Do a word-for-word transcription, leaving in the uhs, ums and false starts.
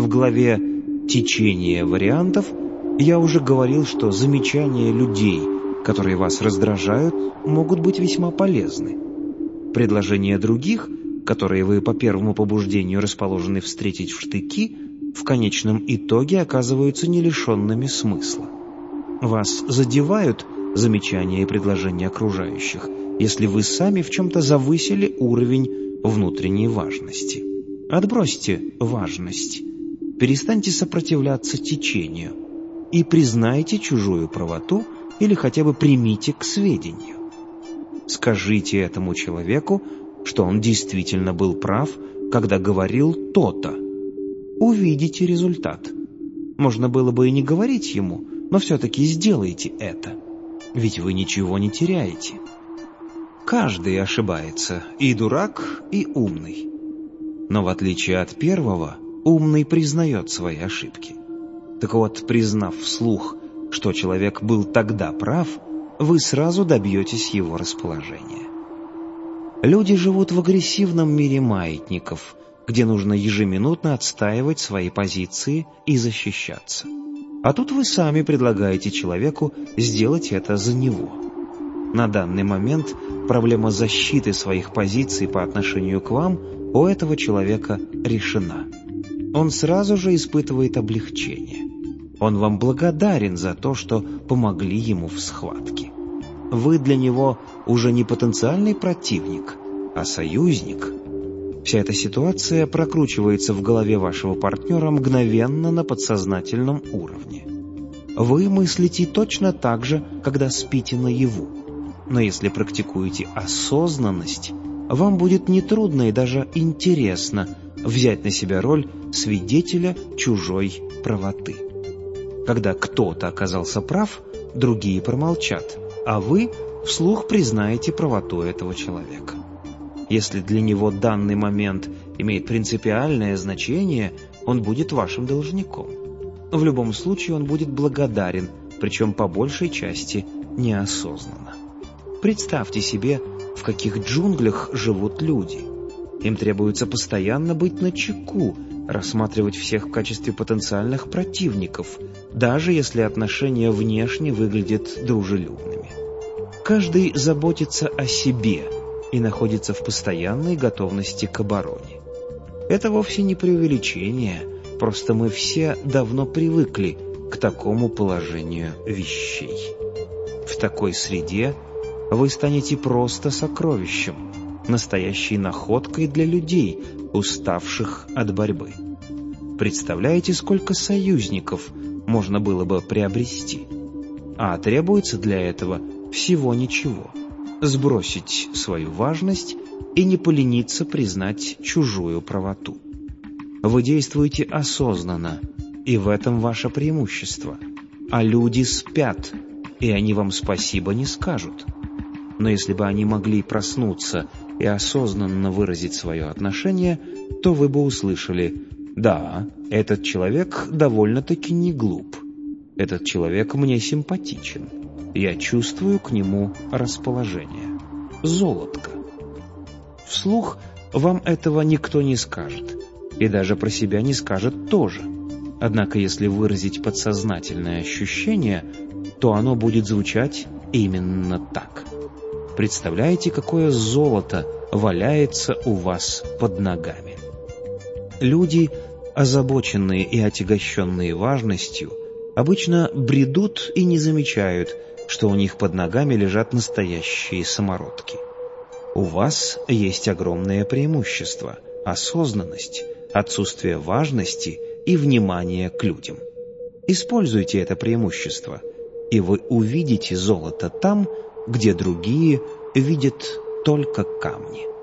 В главе «Течение вариантов» я уже говорил, что замечания людей, которые вас раздражают, могут быть весьма полезны. Предложения других, которые вы по первому побуждению расположены встретить в штыки, в конечном итоге оказываются не лишенными смысла. Вас задевают замечания и предложения окружающих, если вы сами в чем-то завысили уровень внутренней важности. Отбросьте важность, перестаньте сопротивляться течению и признайте чужую правоту или хотя бы примите к сведению. Скажите этому человеку, что он действительно был прав, когда говорил то-то. Увидите результат. Можно было бы и не говорить ему, но все-таки сделайте это, ведь вы ничего не теряете. Каждый ошибается, и дурак, и умный. Но в отличие от первого, умный признает свои ошибки. Так вот, признав вслух, что человек был тогда прав, вы сразу добьетесь его расположения. Люди живут в агрессивном мире маятников, где нужно ежеминутно отстаивать свои позиции и защищаться. А тут вы сами предлагаете человеку сделать это за него. На данный момент проблема защиты своих позиций по отношению к вам у этого человека решена. Он сразу же испытывает облегчение. Он вам благодарен за то, что помогли ему в схватке. Вы для него уже не потенциальный противник, а союзник. Вся эта ситуация прокручивается в голове вашего партнера мгновенно на подсознательном уровне. Вы мыслите точно так же, когда спите наяву. Но если практикуете осознанность, вам будет нетрудно и даже интересно взять на себя роль свидетеля чужой правоты. Когда кто-то оказался прав, другие промолчат, а вы вслух признаете правоту этого человека. Если для него данный момент имеет принципиальное значение, он будет вашим должником. В любом случае он будет благодарен, причем по большей части неосознанно. Представьте себе, в каких джунглях живут люди. Им требуется постоянно быть начеку, рассматривать всех в качестве потенциальных противников, даже если отношения внешне выглядят дружелюбными. Каждый заботится о себе и находится в постоянной готовности к обороне. Это вовсе не преувеличение, просто мы все давно привыкли к такому положению вещей. В такой среде вы станете просто сокровищем, настоящей находкой для людей, уставших от борьбы. Представляете, сколько союзников можно было бы приобрести? А требуется для этого всего ничего. Сбросить свою важность и не полениться признать чужую правоту. Вы действуете осознанно, и в этом ваше преимущество. А люди спят, и они вам спасибо не скажут. Но если бы они могли проснуться и осознанно выразить свое отношение, то вы бы услышали: «Да, этот человек довольно-таки не глуп. Этот человек мне симпатичен. Я чувствую к нему расположение. Золотко». Вслух вам этого никто не скажет, и даже про себя не скажет тоже. Однако, если выразить подсознательное ощущение, то оно будет звучать именно так. Представляете, какое золото валяется у вас под ногами? Люди, озабоченные и отягощенные важностью, обычно бредут и не замечают, что у них под ногами лежат настоящие самородки. У вас есть огромное преимущество – осознанность, отсутствие важности и внимания к людям. Используйте это преимущество, и вы увидите золото там, где другие видят только камни.